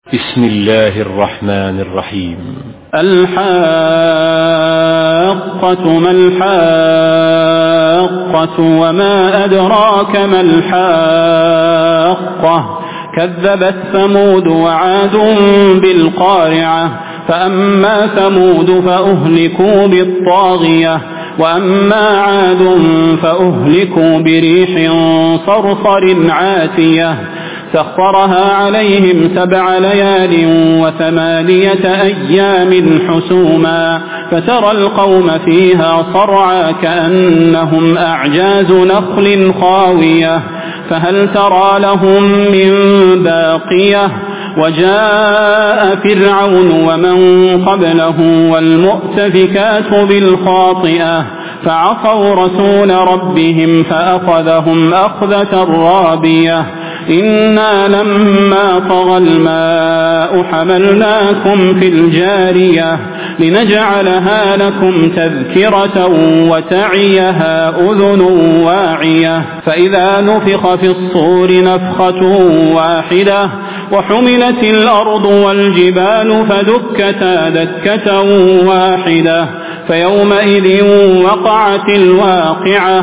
بسم الله الرحمن الرحيم. الحاقة ما الحاقة وما أدراك ما الحاقة كذبت ثمود وعاد بالقارعة فأما ثمود فأهلكوا بالطاغية وأما عاد فأهلكوا بريح صرصر عاتية سخرها عليهم 7 ليال و8 أيام حسوما فترى القوم فيها صرعى كأنهم أعجاز نخل خاوية فهل ترى لهم من باقية وجاء فرعون ومن قبله والمؤتفكات بالخاطئة فعصوا رسول ربهم فأخذهم أخذة رابية إنا لما طغى الماء حملناكم في الجارية لنجعلها لكم تذكرة وتعيها أذن واعية فإذا نفخ في الصور نفخة واحدة وحملت الأرض والجبال فدكتا دكة واحدة فيومئذ وقعت الواقعة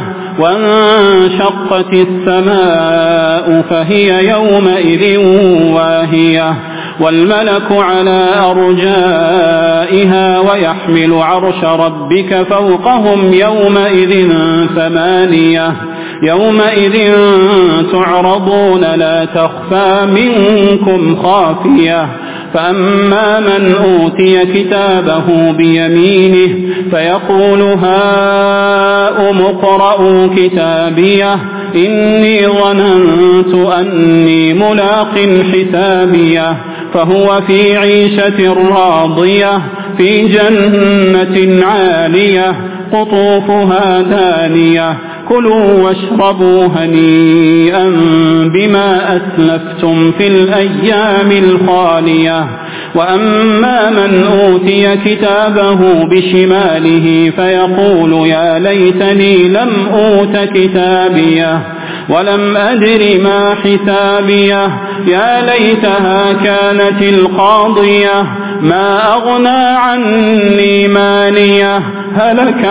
وانشقت السماء فهي يومئذ واهية والملك على أرجائها ويحمل عرش ربك فوقهم يومئذ 8 يومئذ تعرضون لا تخفى منكم خافية فأما من أوتي كتابه بيمينه فيقول هاؤم اقرءوا كتابيه إني ظننت أني ملاق حسابيه فهو في عيشة راضية في جنة عالية قطوفها دانية كلوا واشربوا هنيئا بما أسلفتم في الأيام الخالية وأما من أوتي كتابه بشماله فيقول يا ليتني لم أوت كتابيه ولم أدر ما حسابيه يا ليتها كانت القاضية ما أغنى عني ماليه هلك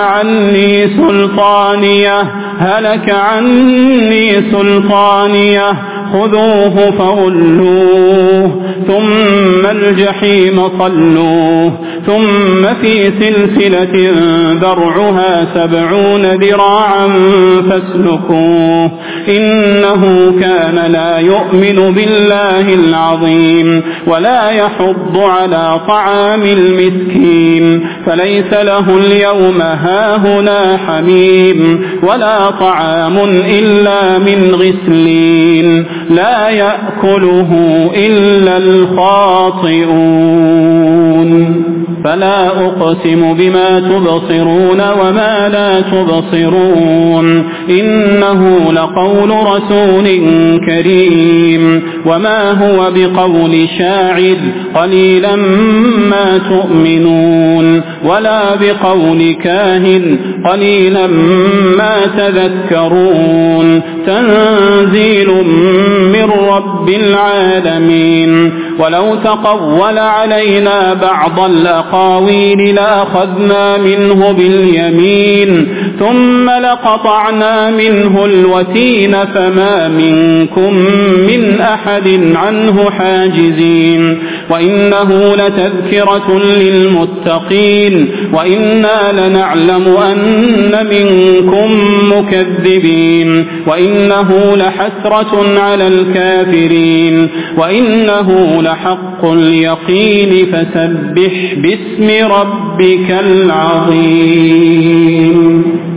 عني سلطانيه خذوه فغلوه ثم الجحيم صلوه ثم في سلسلة ذرعها 70 ذراعا فاسلكوه إنه كان لا يؤمن بالله العظيم ولا يحض على طعام المسكين فليس له اليوم هاهنا حميم ولا طعام إلا من غسلين لا يأكله إلا الخاطئون فلا أقسم بما تبصرون وما لا تبصرون إنه لقول رسول كريم وما هو بقول شاعر قليلا ما تؤمنون ولا بقول كاهن قليلا ما تذكرون تنزيل من رب العالمين ولو تقول علينا بعض الأقاويل لأخذنا منه باليمين ثم لقطعنا منه الوتين فما منكم من أحد عنه حاجزين وإنه لتذكرة للمتقين وإنا لنعلم أن منكم مكذبين وإنه لحسرة على الكافرين وإنه لحق اليقين فسبح باسم ربك العظيم.